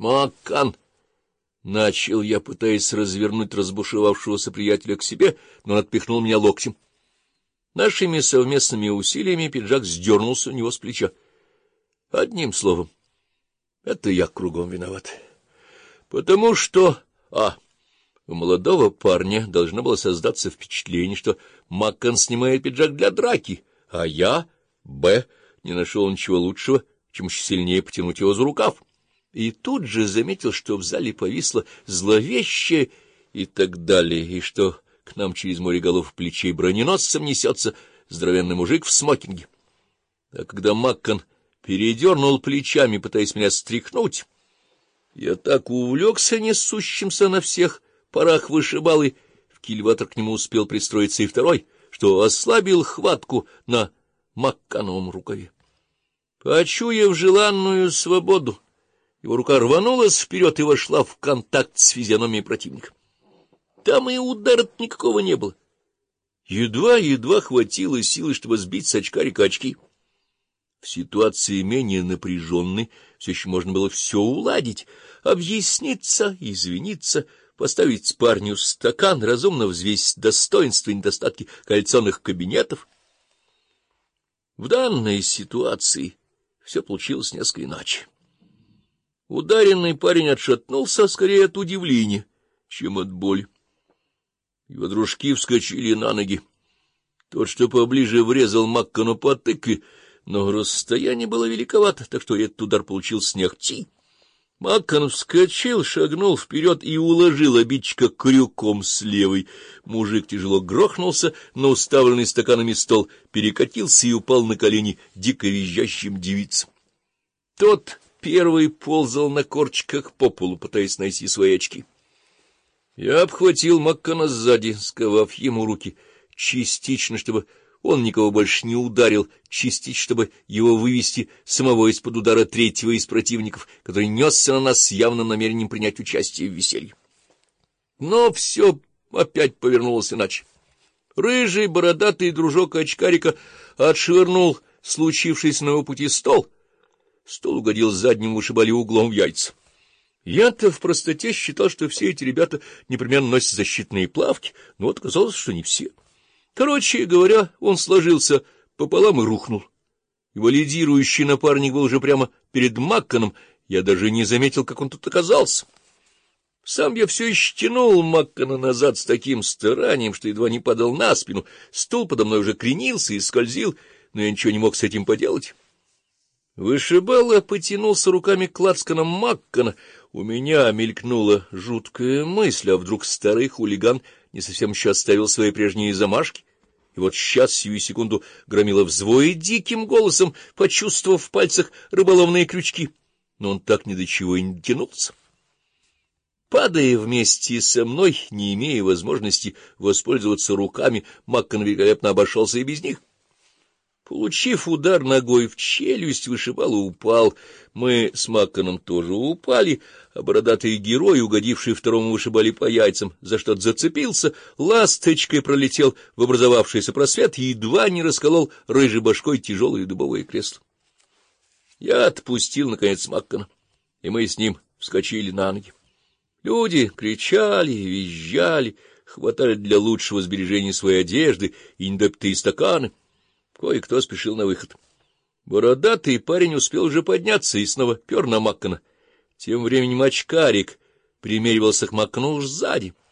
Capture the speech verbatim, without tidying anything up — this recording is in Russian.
Маккан! — начал я, пытаясь развернуть разбушевавшегося приятеля к себе, но он отпихнул меня локтем. Нашими совместными усилиями пиджак сдернулся у него с плеча. Одним словом, это я кругом виноват. Потому что... А. У молодого парня должно было создаться впечатление, что Маккан снимает пиджак для драки, а я, Б, не нашел ничего лучшего, чем еще сильнее потянуть его за рукав. И тут же заметил, что в зале повисло зловещее и так далее, и что к нам через море голов плечей броненосцем несется здоровенный мужик в смокинге. А когда Маккан передернул плечами, пытаясь меня стряхнуть, я так увлекся несущимся на всех парах вышибалой, в кильватор к нему успел пристроиться и второй, что ослабил хватку на Маккановом рукаве. Почуяв желанную свободу, его рука рванулась вперед и вошла в контакт с физиономией противника. Там и удара никакого не было. Едва-едва хватило силы, чтобы сбить с очкарика очки. В ситуации менее напряженной все еще можно было все уладить, объясниться, извиниться, поставить парню стакан, разумно взвесить достоинства и недостатки коалиционных кабинетов. В данной ситуации все получилось несколько иначе. Ударенный парень отшатнулся скорее от удивления, чем от боли. Его дружки вскочили на ноги. Тот, что поближе, врезал Маккану по тыкве, но расстояние было великовато, так что этот удар получился не ахти. Маккан вскочил, шагнул вперед и уложил обидчика крюком с левой. Мужик тяжело грохнулся на уставленный стаканами стол, перекатился и упал на колени дико визжащим девицам. Тот первый ползал на корточках по полу, пытаясь найти свои очки. Я обхватил Маккана сзади, сковав ему руки, частично, чтобы он никого больше не ударил, частично, чтобы его вывести самого из-под удара третьего из противников, который несся на нас с явным намерением принять участие в веселье. Но все опять повернулось иначе. Рыжий бородатый дружок очкарика отшвырнул случившийся на его пути стол. Стол угодил задним вышибали углом в яйца. Я-то в простоте считал, что все эти ребята непременно носят защитные плавки, но вот оказалось, что не все. Короче говоря, он сложился пополам и рухнул. Его лидирующий напарник был уже прямо перед Макканом, я даже не заметил, как он тут оказался. Сам я все еще тянул Маккана назад с таким старанием, что едва не падал на спину, стул подо мной уже кренился и скользил, но я ничего не мог с этим поделать. Вышибала потянулся руками к лацканам Маккана. У меня мелькнула жуткая мысль, а вдруг старый хулиган не совсем еще оставил свои прежние замашки, и вот сейчас, сию секунду, громила взвой диким голосом, почувствовав в пальцах рыболовные крючки, но он так ни до чего и не дотянулся. Падая вместе со мной, не имея возможности воспользоваться руками, Маккан великолепно обошелся и без них. Получив удар ногой в челюсть, вышибало упал. Мы с Макканом тоже упали, а бородатый герой, угодивший второму вышибали по яйцам, за что-то зацепился, ласточкой пролетел в образовавшийся просвет и едва не расколол рыжей башкой тяжелое дубовое кресло. Я отпустил, наконец, Маккана, и мы с ним вскочили на ноги. Люди кричали, визжали, хватали для лучшего сбережения своей одежды и недопитые стаканы. Кое-кто спешил на выход. Бородатый парень успел уже подняться и снова пер на Маккана. Тем временем очкарик примеривался к Маккану уж сзади.